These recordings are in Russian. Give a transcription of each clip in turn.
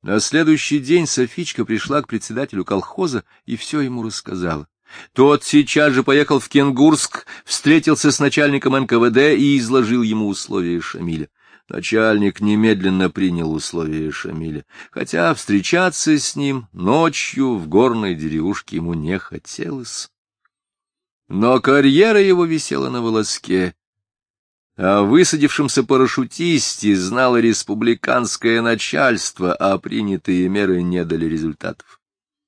На следующий день Софичка пришла к председателю колхоза и все ему рассказала. Тот сейчас же поехал в Кенгурск, встретился с начальником НКВД и изложил ему условия Шамиля. Начальник немедленно принял условия Шамиля, хотя встречаться с ним ночью в горной деревушке ему не хотелось. Но карьера его висела на волоске. О высадившемся парашютисте знало республиканское начальство, а принятые меры не дали результатов.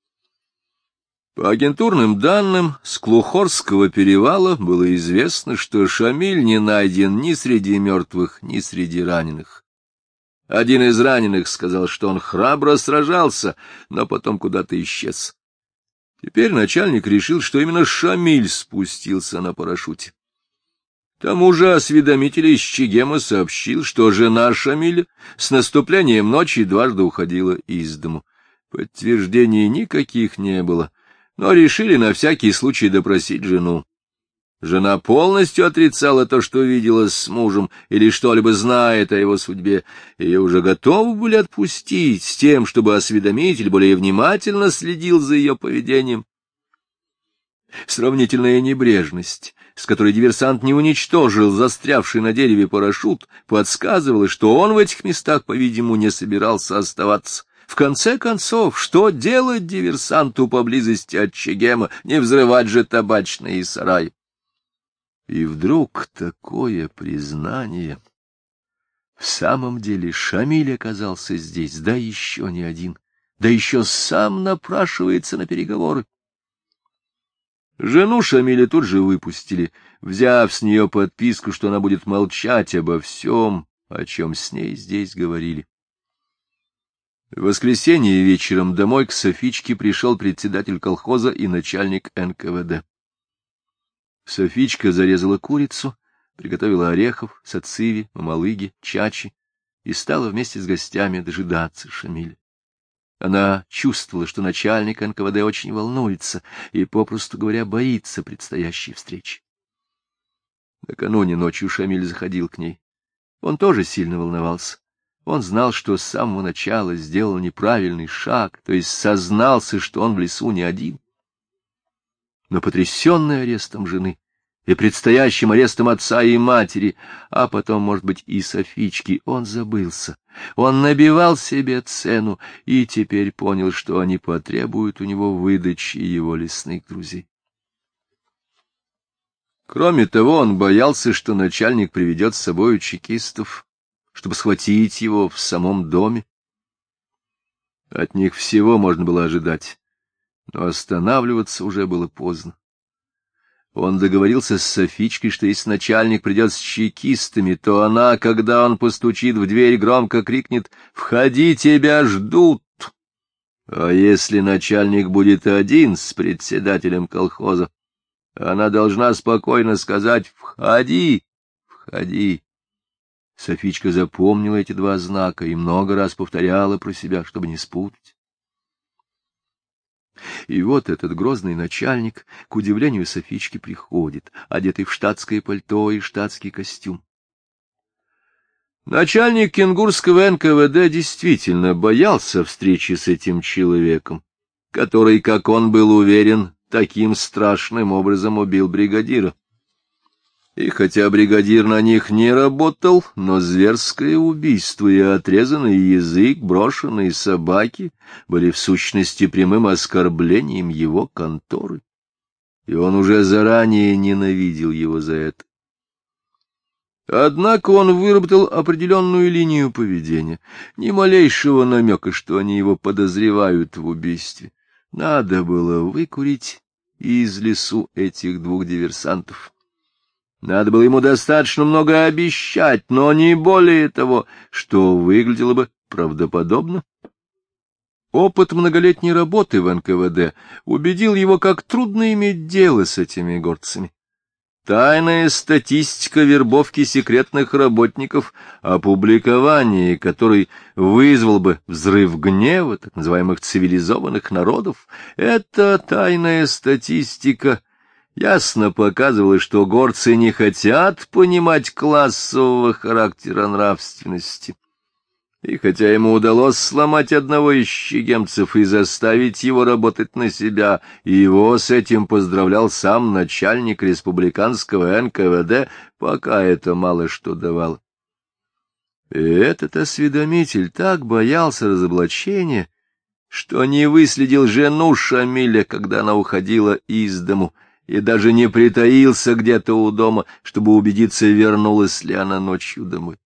По агентурным данным, с Клухорского перевала было известно, что Шамиль не найден ни среди мертвых, ни среди раненых. Один из раненых сказал, что он храбро сражался, но потом куда-то исчез. Теперь начальник решил, что именно Шамиль спустился на парашюте. К тому же осведомитель из Чегема сообщил, что жена Шамиля с наступлением ночи дважды уходила из дому. Подтверждений никаких не было, но решили на всякий случай допросить жену. Жена полностью отрицала то, что видела с мужем или что-либо знает о его судьбе. Ее уже готовы были отпустить с тем, чтобы осведомитель более внимательно следил за ее поведением. Сравнительная небрежность, с которой диверсант не уничтожил застрявший на дереве парашют, подсказывала, что он в этих местах, по-видимому, не собирался оставаться. В конце концов, что делать диверсанту поблизости от Чегема, не взрывать же табачные сараи? И вдруг такое признание. В самом деле Шамиль оказался здесь, да еще не один, да еще сам напрашивается на переговоры. Жену Шамиля тут же выпустили, взяв с нее подписку, что она будет молчать обо всем, о чем с ней здесь говорили. В воскресенье вечером домой к Софичке пришел председатель колхоза и начальник НКВД. Софичка зарезала курицу, приготовила орехов, сациви, мамалыги, чачи и стала вместе с гостями дожидаться Шамиля. Она чувствовала, что начальник НКВД очень волнуется и, попросту говоря, боится предстоящей встречи. Накануне ночью Шамиль заходил к ней. Он тоже сильно волновался. Он знал, что с самого начала сделал неправильный шаг, то есть сознался, что он в лесу не один. Но потрясенный арестом жены и предстоящим арестом отца и матери, а потом, может быть, и Софички, он забылся. Он набивал себе цену и теперь понял, что они потребуют у него выдачи его лесных друзей. Кроме того, он боялся, что начальник приведет с собой чекистов, чтобы схватить его в самом доме. От них всего можно было ожидать, но останавливаться уже было поздно. Он договорился с Софичкой, что если начальник придет с чекистами, то она, когда он постучит в дверь, громко крикнет «Входи, тебя ждут!». А если начальник будет один с председателем колхоза, она должна спокойно сказать «Входи, входи». Софичка запомнила эти два знака и много раз повторяла про себя, чтобы не спутать. И вот этот грозный начальник, к удивлению Софички, приходит, одетый в штатское пальто и штатский костюм. Начальник кенгурского НКВД действительно боялся встречи с этим человеком, который, как он был уверен, таким страшным образом убил бригадира. И хотя бригадир на них не работал, но зверское убийство и отрезанный язык, брошенные собаки были в сущности прямым оскорблением его конторы, и он уже заранее ненавидел его за это. Однако он выработал определенную линию поведения, ни малейшего намека, что они его подозревают в убийстве. Надо было выкурить из лесу этих двух диверсантов. Надо было ему достаточно много обещать, но не более того, что выглядело бы правдоподобно. Опыт многолетней работы в НКВД убедил его, как трудно иметь дело с этими горцами. Тайная статистика вербовки секретных работников, опубликование которой вызвал бы взрыв гнева так называемых цивилизованных народов, эта тайная статистика ясно показывала, что горцы не хотят понимать классового характера нравственности. И хотя ему удалось сломать одного из щегемцев и заставить его работать на себя, и его с этим поздравлял сам начальник республиканского НКВД, пока это мало что давало. И этот осведомитель так боялся разоблачения, что не выследил жену Шамиля, когда она уходила из дому, и даже не притаился где-то у дома, чтобы убедиться, вернулась ли она ночью домой.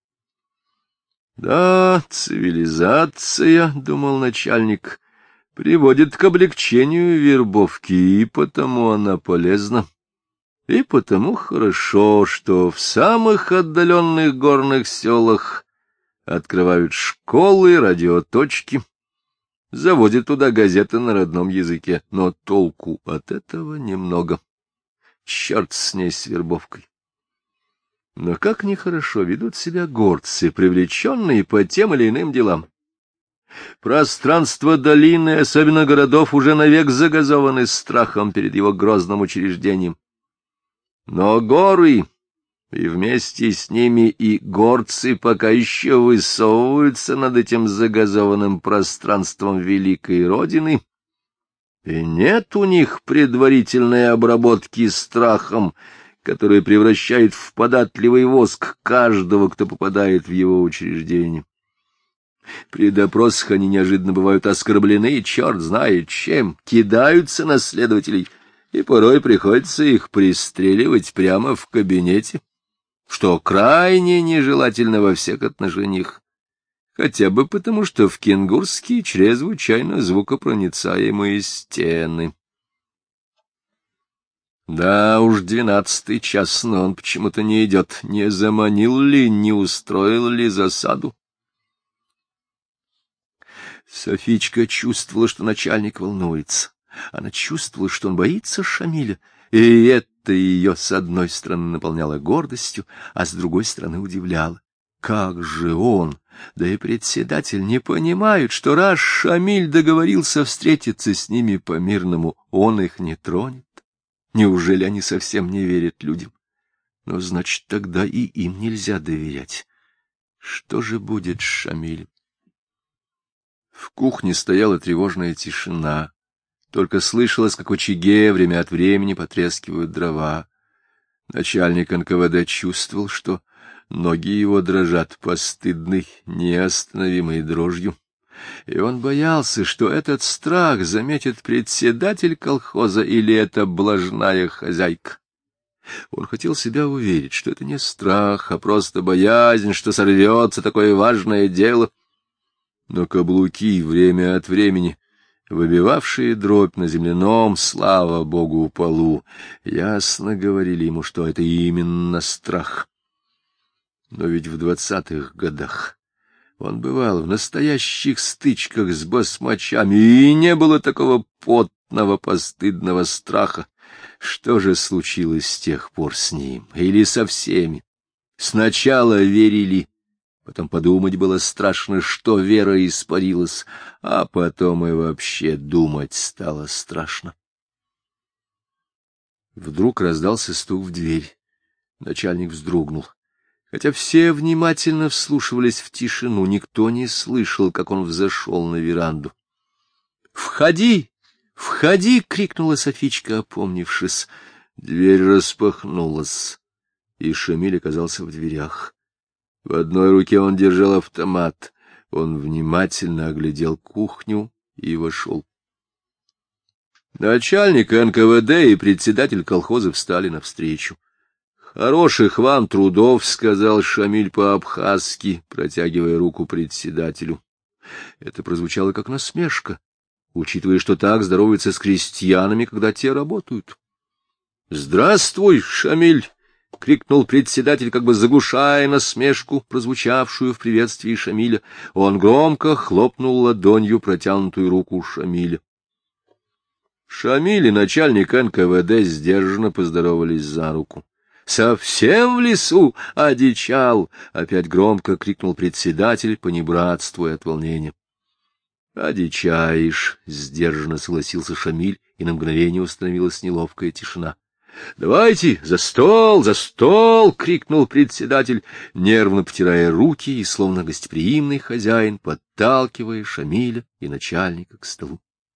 «Да, цивилизация, — думал начальник, — приводит к облегчению вербовки, и потому она полезна. И потому хорошо, что в самых отдаленных горных селах открывают школы, радиоточки, заводят туда газеты на родном языке, но толку от этого немного. Черт с ней, с вербовкой. Но как нехорошо ведут себя горцы, привлеченные по тем или иным делам. Пространство долины, особенно городов, уже навек загазованы страхом перед его грозным учреждением. Но горы, и вместе с ними и горцы, пока еще высовываются над этим загазованным пространством великой Родины, и нет у них предварительной обработки страхом, который превращает в податливый воск каждого, кто попадает в его учреждение. При допросах они неожиданно бывают оскорблены, черт знает чем, кидаются на следователей, и порой приходится их пристреливать прямо в кабинете, что крайне нежелательно во всех отношениях, хотя бы потому, что в Кенгурске чрезвычайно звукопроницаемые стены. Да уж 12-й час, но он почему-то не идет. Не заманил ли, не устроил ли засаду? Софичка чувствовала, что начальник волнуется. Она чувствовала, что он боится Шамиля, и это ее с одной стороны наполняло гордостью, а с другой стороны удивляло. Как же он, да и председатель, не понимают, что раз Шамиль договорился встретиться с ними по-мирному, он их не тронет? Неужели они совсем не верят людям? Но значит, тогда и им нельзя доверять. Что же будет с Шамилем? В кухне стояла тревожная тишина. Только слышалось, как в очаге время от времени потрескивают дрова. Начальник НКВД чувствовал, что ноги его дрожат постыдной, неостановимой дрожью. И он боялся, что этот страх заметит председатель колхоза или эта блажная хозяйка. Он хотел себя уверить, что это не страх, а просто боязнь, что сорвется такое важное дело. Но каблуки время от времени, выбивавшие дробь на земляном, слава богу, полу, ясно говорили ему, что это именно страх. Но ведь в 20-х годах он бывал в настоящих стычках с басмачами, и не было такого потного, постыдного страха. Что же случилось с тех пор с ним? Или со всеми? Сначала верили, потом подумать было страшно, что вера испарилась, а потом и вообще думать стало страшно. Вдруг раздался стук в дверь. Начальник вздрогнул. Хотя все внимательно вслушивались в тишину, никто не слышал, как он взошел на веранду. «Входи! Входи!» — крикнула Софичка, опомнившись. Дверь распахнулась, и Шамиль оказался в дверях. В одной руке он держал автомат. Он внимательно оглядел кухню и вошел. Начальник НКВД и председатель колхоза встали навстречу. «Хороших вам трудов», — сказал Шамиль по-абхазски, протягивая руку председателю. Это прозвучало как насмешка, учитывая, что так здороваются с крестьянами, когда те работают. «Здравствуй, Шамиль!» — крикнул председатель, как бы заглушая насмешку, прозвучавшую в приветствии Шамиля. Он громко хлопнул ладонью протянутую руку Шамиля. Шамиль и начальник НКВД сдержанно поздоровались за руку. «Совсем в лесу одичал!» — опять громко крикнул председатель, понебратствуя от волнения. «Одичаешь!» — сдержанно согласился Шамиль, и на мгновение установилась неловкая тишина. — Давайте, за стол, за стол! — крикнул председатель, нервно потирая руки и, словно гостеприимный хозяин, подталкивая Шамиля и начальника к столу.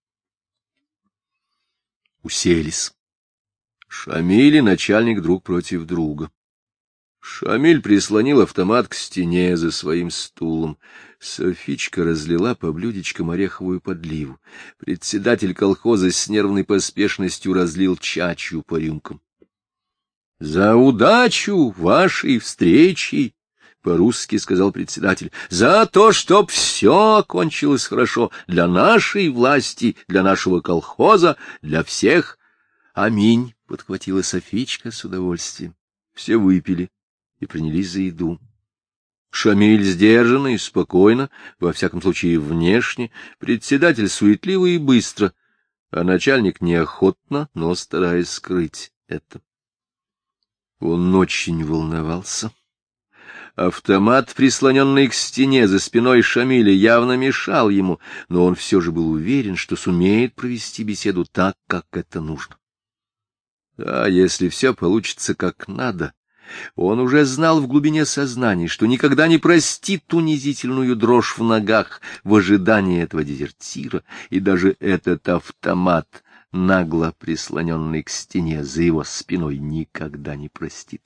Уселись. Шамиль и начальник друг против друга. Шамиль прислонил автомат к стене за своим стулом. Софичка разлила по блюдечкам ореховую подливу. Председатель колхоза с нервной поспешностью разлил чачу по рюмкам. — За удачу вашей встречи! — по-русски сказал председатель. — За то, чтоб все кончилось хорошо для нашей власти, для нашего колхоза, для всех. — Аминь! — подхватила Софичка с удовольствием. Все выпили и принялись за еду. Шамиль сдержанно и спокойно, во всяком случае внешне, председатель суетливо и быстро, а начальник неохотно, но стараясь скрыть это. Он очень волновался. Автомат, прислоненный к стене за спиной Шамиля, явно мешал ему, но он все же был уверен, что сумеет провести беседу так, как это нужно. А если все получится как надо, он уже знал в глубине сознания, что никогда не простит унизительную дрожь в ногах в ожидании этого дезертира, и даже этот автомат, нагло прислоненный к стене за его спиной, никогда не простит.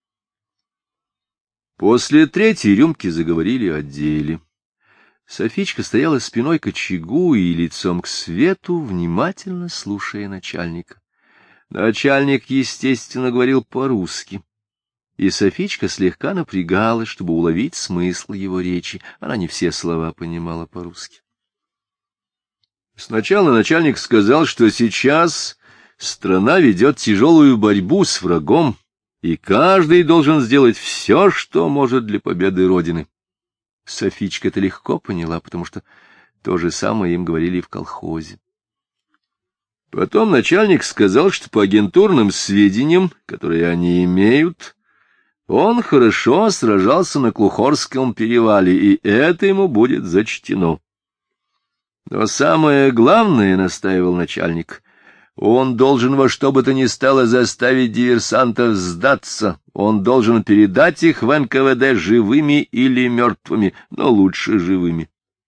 После третьей рюмки заговорили о деле. Софичка стояла спиной к очагу и лицом к свету, внимательно слушая начальника. Начальник, естественно, говорил по-русски. И Софичка слегка напрягалась, чтобы уловить смысл его речи. Она не все слова понимала по-русски. Сначала начальник сказал, что сейчас страна ведет тяжелую борьбу с врагом, и каждый должен сделать все, что может для победы Родины. Софичка это легко поняла, потому что то же самое им говорили в колхозе. Потом начальник сказал, что по агентурным сведениям, которые они имеют, он хорошо сражался на Клухорском перевале, и это ему будет зачтено. Но самое главное, — настаивал начальник, — он должен во что бы то ни стало заставить диверсантов сдаться, он должен передать их в НКВД живыми или мертвыми, но лучше живыми.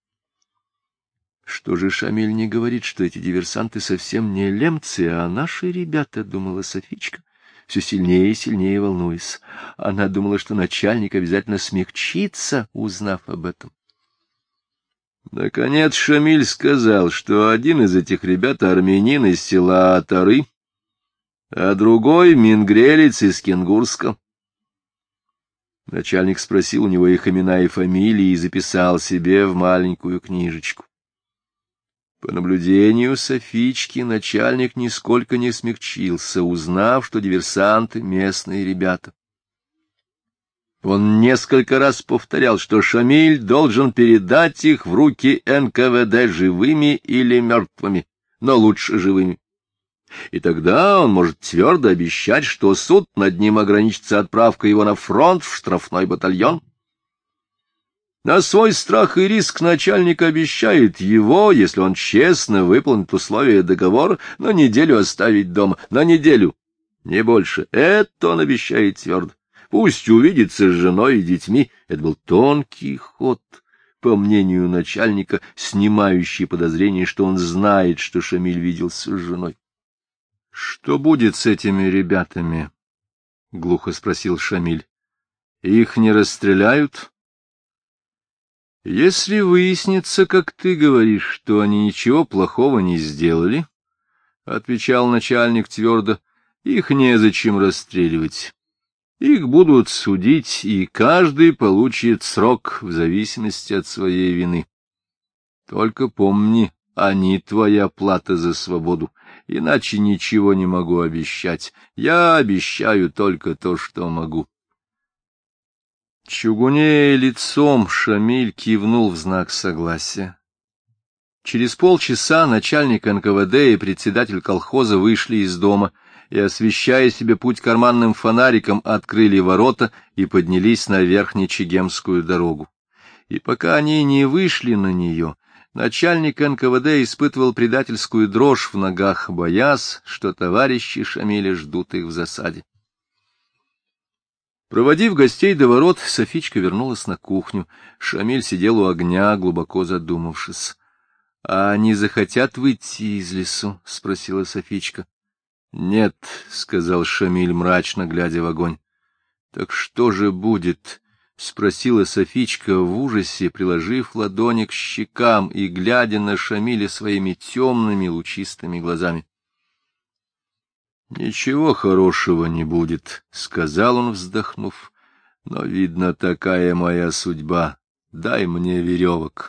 Что же Шамиль не говорит, что эти диверсанты совсем не лемцы, а наши ребята, — думала Софичка, все сильнее и сильнее волнуясь. Она думала, что начальник обязательно смягчится, узнав об этом. Наконец Шамиль сказал, что один из этих ребят — армянин из села Атары, а другой — мингрелец из Кенгурска. Начальник спросил у него их имена и фамилии и записал себе в маленькую книжечку. По наблюдению Софички начальник нисколько не смягчился, узнав, что диверсанты — местные ребята. Он несколько раз повторял, что Шамиль должен передать их в руки НКВД живыми или мертвыми, но лучше живыми. И тогда он может твердо обещать, что суд над ним ограничится отправкой его на фронт в штрафной батальон. На свой страх и риск начальник обещает его, если он честно выполнит условия договора, на неделю оставить дома, на неделю, не больше. Это он обещает твердо. Пусть увидится с женой и детьми. Это был тонкий ход, по мнению начальника, снимающий подозрение, что он знает, что Шамиль виделся с женой. — Что будет с этими ребятами? — глухо спросил Шамиль. — Их не расстреляют? — Если выяснится, как ты говоришь, что они ничего плохого не сделали, — отвечал начальник твердо, — их незачем расстреливать. Их будут судить, и каждый получит срок в зависимости от своей вины. Только помни, они твоя плата за свободу, иначе ничего не могу обещать. Я обещаю только то, что могу. Чугунея лицом, Шамиль кивнул в знак согласия. Через полчаса начальник НКВД и председатель колхоза вышли из дома и, освещая себе путь карманным фонариком, открыли ворота и поднялись на Верхнечегемскую дорогу. И пока они не вышли на нее, Начальник НКВД испытывал предательскую дрожь в ногах, боясь, что товарищи Шамиля ждут их в засаде. Проводив гостей до ворот, Софичка вернулась на кухню. Шамиль сидел у огня, глубоко задумавшись. — А они захотят выйти из лесу? — спросила Софичка. — Нет, — сказал Шамиль, мрачно глядя в огонь. — Так что же будет? — спросила Софичка в ужасе, приложив ладони к щекам и глядя на Шамиля своими темными лучистыми глазами. — Ничего хорошего не будет, — сказал он, вздохнув, — но, видно, такая моя судьба. Дай мне веревок.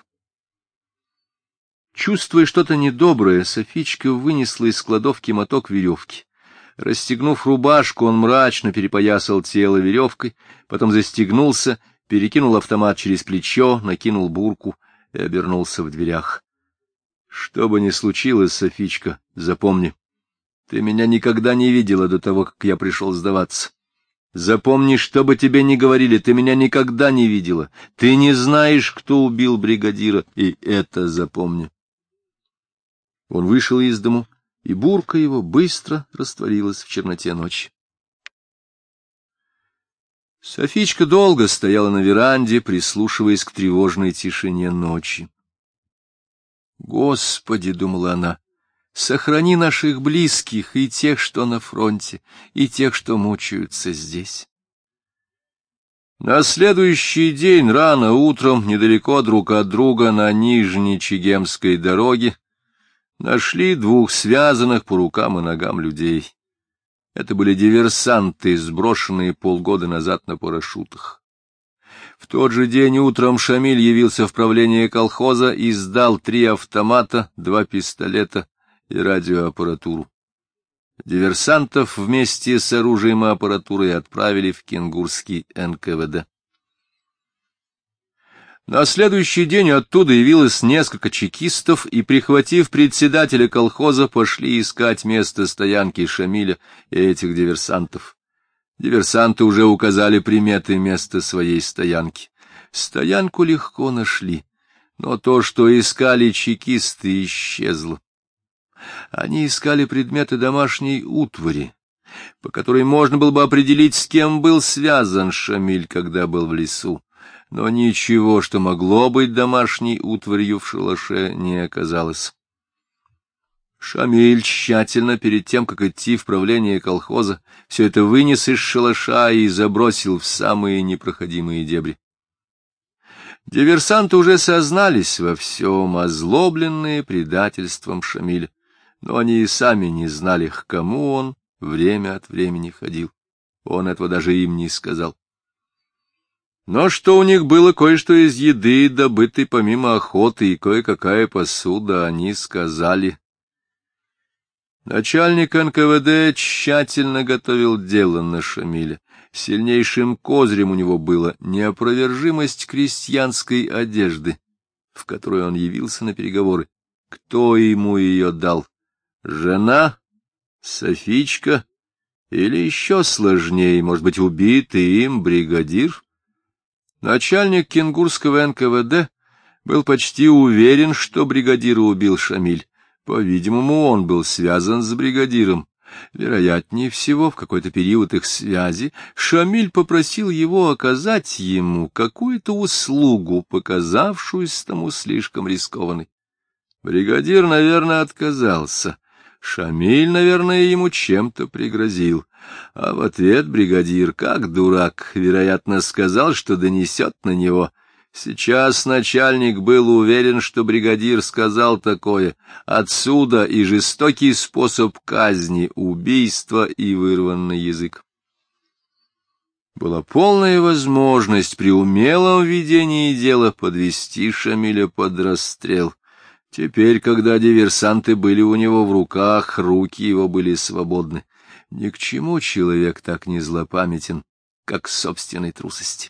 Чувствуя что-то недоброе, Софичка вынесла из кладовки моток веревки. Расстегнув рубашку, он мрачно перепоясал тело веревкой, потом застегнулся, перекинул автомат через плечо, накинул бурку и обернулся в дверях. — Что бы ни случилось, Софичка, запомни, ты меня никогда не видела до того, как я пришел сдаваться. Запомни, что бы тебе ни говорили, ты меня никогда не видела. Ты не знаешь, кто убил бригадира, и это запомни. Он вышел из дому, и бурка его быстро растворилась в черноте ночи. Софичка долго стояла на веранде, прислушиваясь к тревожной тишине ночи. «Господи, — думала она, — сохрани наших близких, и тех, что на фронте, и тех, что мучаются здесь». На следующий день рано утром, недалеко друг от друга на Нижней Чегемской дороге, нашли двух связанных по рукам и ногам людей. Это были диверсанты, сброшенные полгода назад на парашютах. В тот же день утром Шамиль явился в правление колхоза и сдал 3 автомата, 2 пистолета и радиоаппаратуру. Диверсантов вместе с оружием и аппаратурой отправили в Кенгурский НКВД. На следующий день оттуда явилось несколько чекистов и, прихватив председателя колхоза, пошли искать место стоянки Шамиля и этих диверсантов. Диверсанты уже указали приметы места своей стоянки. Стоянку легко нашли, но то, что искали чекисты, исчезло. Они искали предметы домашней утвари, по которой можно было бы определить, с кем был связан Шамиль, когда был в лесу. Но ничего, что могло быть домашней утварью в шалаше, не оказалось. Шамиль тщательно, перед тем, как идти в правление колхоза, все это вынес из шалаша и забросил в самые непроходимые дебри. Диверсанты уже сознались во всем, озлобленные предательством Шамиля, но они и сами не знали, к кому он время от времени ходил. Он этого даже им не сказал. Но что у них было кое-что из еды, добытой помимо охоты, и кое-какая посуда, они сказали. Начальник НКВД тщательно готовил дело на Шамиля. Сильнейшим козырем у него было неопровержимость крестьянской одежды, в которой он явился на переговоры. Кто ему ее дал? Жена? Софичка? Или еще сложнее, может быть, убитый им бригадир? Начальник Кенгурского НКВД был почти уверен, что бригадира убил Шамиль. По-видимому, он был связан с бригадиром. Вероятнее всего, в какой-то период их связи Шамиль попросил его оказать ему какую-то услугу, показавшуюся тому слишком рискованной. Бригадир, наверное, отказался. Шамиль, наверное, ему чем-то пригрозил. А в ответ бригадир, как дурак, вероятно, сказал, что донесет на него. Сейчас начальник был уверен, что бригадир сказал такое. Отсюда и жестокий способ казни, убийство и вырванный язык. Была полная возможность при умелом ведении дела подвести Шамиля под расстрел. Теперь, когда диверсанты были у него в руках, руки его были свободны. Ни к чему человек так не злопамятен, как к собственной трусости.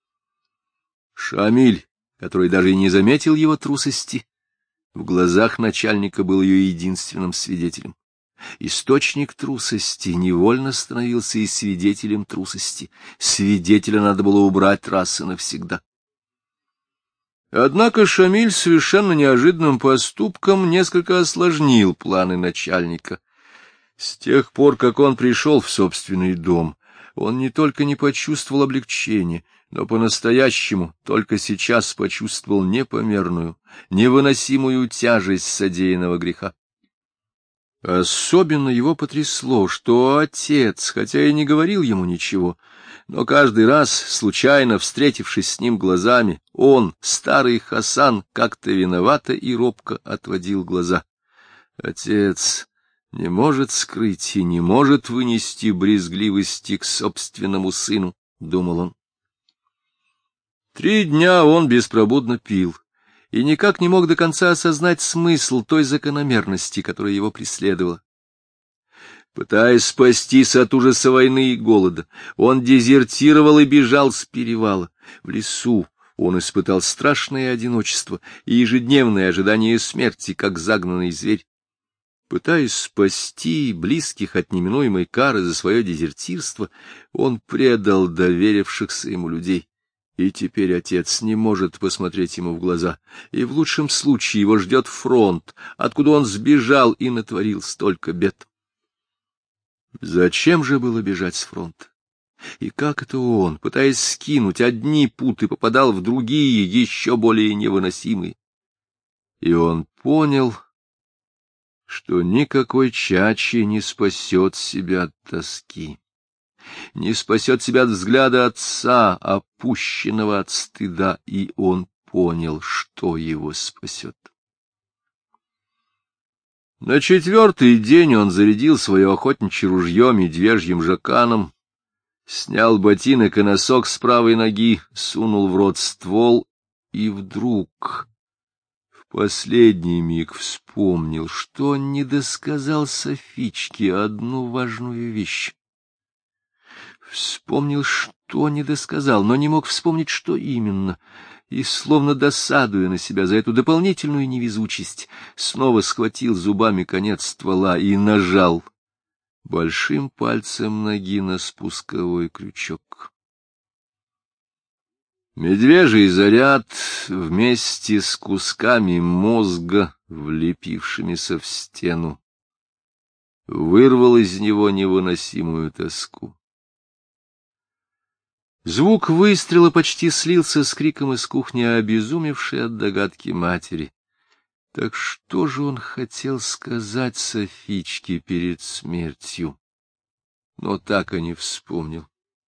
Шамиль, который даже и не заметил его трусости, в глазах начальника был ее единственным свидетелем. Источник трусости невольно становился и свидетелем трусости. Свидетеля надо было убрать раз и навсегда. Однако Шамиль совершенно неожиданным поступком несколько осложнил планы начальника. С тех пор, как он пришел в собственный дом, он не только не почувствовал облегчения, но по-настоящему только сейчас почувствовал непомерную, невыносимую тяжесть содеянного греха. Особенно его потрясло, что отец, хотя и не говорил ему ничего, но каждый раз, случайно встретившись с ним глазами, он, старый Хасан, как-то виновато и робко отводил глаза. Отец не может скрыть и не может вынести брезгливости к собственному сыну, — думал он. 3 дня он беспробудно пил и никак не мог до конца осознать смысл той закономерности, которая его преследовала. Пытаясь спастись от ужаса войны и голода, он дезертировал и бежал с перевала. В лесу он испытал страшное одиночество и ежедневное ожидание смерти, как загнанный зверь. Пытаясь спасти близких от неминуемой кары за свое дезертирство, он предал доверившихся ему людей. И теперь отец не может посмотреть ему в глаза, и в лучшем случае его ждет фронт, откуда он сбежал и натворил столько бед. Зачем же было бежать с фронта? И как это он, пытаясь скинуть одни путы, попадал в другие, еще более невыносимые? И он понял, что никакой чачи не спасет себя от тоски, не спасет себя от взгляда отца, опущенного от стыда, и он понял, что его спасет. На 4-й день он зарядил свое охотничье ружье медвежьим жаканом, снял ботинок и носок с правой ноги, сунул в рот ствол и вдруг в последний миг вспомнил, что он не досказал Софичке одну важную вещь. Вспомнил, что не досказал, но не мог вспомнить, что именно, и, словно досадуя на себя за эту дополнительную невезучесть, снова схватил зубами конец ствола и нажал большим пальцем ноги на спусковой крючок. Медвежий заряд вместе с кусками мозга, влепившимися в стену, вырвал из него невыносимую тоску. Звук выстрела почти слился с криком из кухни, обезумевшей от догадки матери. Так что же он хотел сказать Софичке перед смертью? Но так и не вспомнил.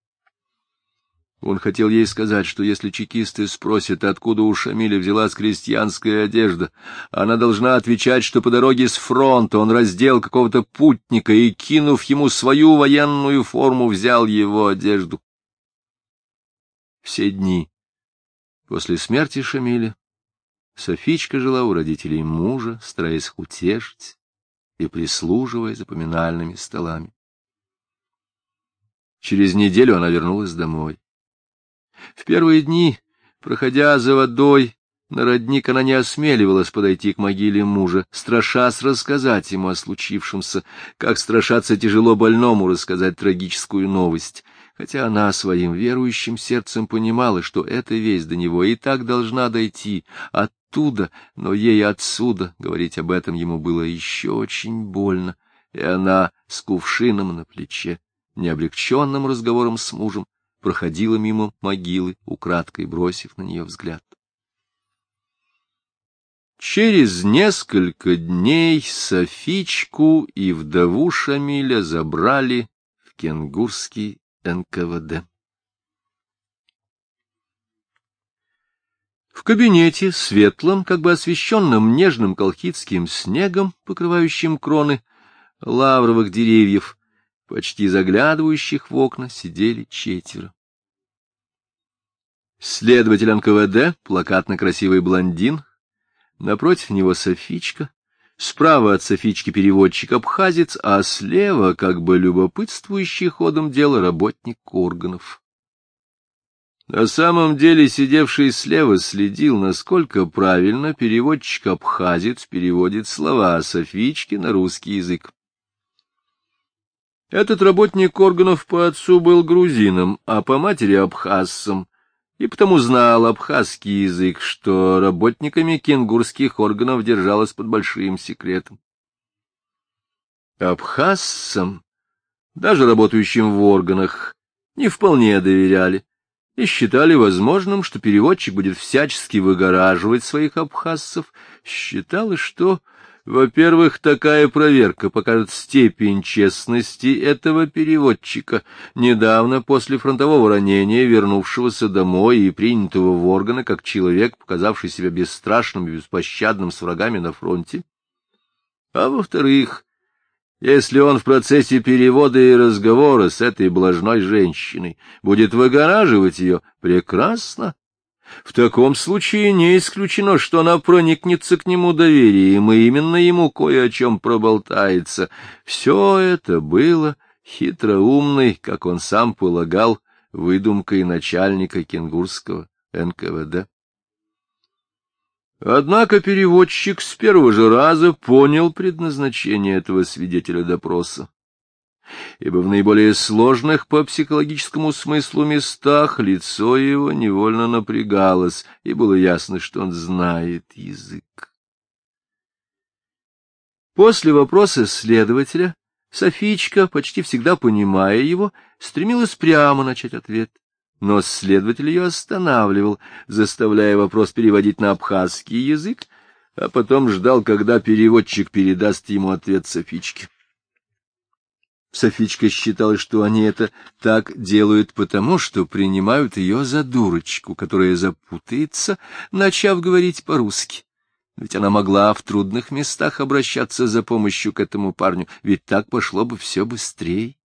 Он хотел ей сказать, что если чекисты спросят, откуда у Шамиля взялась крестьянская одежда, она должна отвечать, что по дороге с фронта он раздел какого-то путника и, кинув ему свою военную форму, взял его одежду. Все дни после смерти Шамиля Софичка жила у родителей мужа, стараясь их утешить и прислуживая за поминальными столами. Через неделю она вернулась домой. В первые дни, проходя за водой на родник, она не осмеливалась подойти к могиле мужа, страшась рассказать ему о случившемся, как страшаться тяжело больному рассказать трагическую новость, хотя она своим верующим сердцем понимала, что эта весть до него и так должна дойти оттуда, но ей отсюда говорить об этом ему было еще очень больно, и она с кувшином на плече, необлегченным разговором с мужем, проходила мимо могилы, украдкой бросив на нее взгляд. Через несколько дней Софичку и вдову Шамиля забрали в кенгурский НКВД. В кабинете, светлом, как бы освещенном нежным колхидским снегом, покрывающим кроны лавровых деревьев, почти заглядывающих в окна, сидели 4. Следователь НКВД, плакатно-красивый блондин, напротив него Софичка, справа от Софички переводчик-абхазец, а слева, как бы любопытствующий ходом дела, работник органов. На самом деле сидевший слева следил, насколько правильно переводчик-абхазец переводит слова Софички на русский язык. Этот работник органов по отцу был грузином, а по матери абхазцем, и потому знал абхазский язык, что работниками кенгурских органов держалось под большим секретом. Абхазцам, даже работающим в органах, не вполне доверяли и считали возможным, что переводчик будет всячески выгораживать своих абхазцев. Считалось, что, во-первых, такая проверка покажет степень честности этого переводчика, недавно после фронтового ранения вернувшегося домой и принятого в органы как человек, показавший себя бесстрашным и беспощадным с врагами на фронте. А во-вторых, если он в процессе перевода и разговора с этой блажной женщиной будет выгораживать ее, прекрасно. В таком случае не исключено, что она проникнется к нему доверием, и именно ему кое о чем проболтается. Все это было хитроумной, как он сам полагал, выдумкой начальника кенгурского НКВД. Однако переводчик с первого же раза понял предназначение этого свидетеля допроса, ибо в наиболее сложных по психологическому смыслу местах лицо его невольно напрягалось, и было ясно, что он знает язык. После вопроса следователя Софичка, почти всегда понимая его, стремилась прямо начать ответ. Но следователь ее останавливал, заставляя вопрос переводить на абхазский язык, а потом ждал, когда переводчик передаст ему ответ Софичке. Софичка считала, что они это так делают потому, что принимают ее за дурочку, которая запутается, начав говорить по-русски. Ведь она могла в трудных местах обращаться за помощью к этому парню, ведь так пошло бы все быстрее.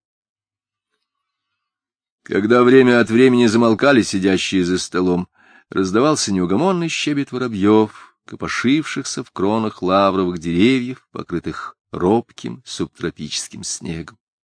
Когда время от времени замолкали сидящие за столом, раздавался неугомонный щебет воробьев, копошившихся в кронах лавровых деревьев, покрытых робким субтропическим снегом.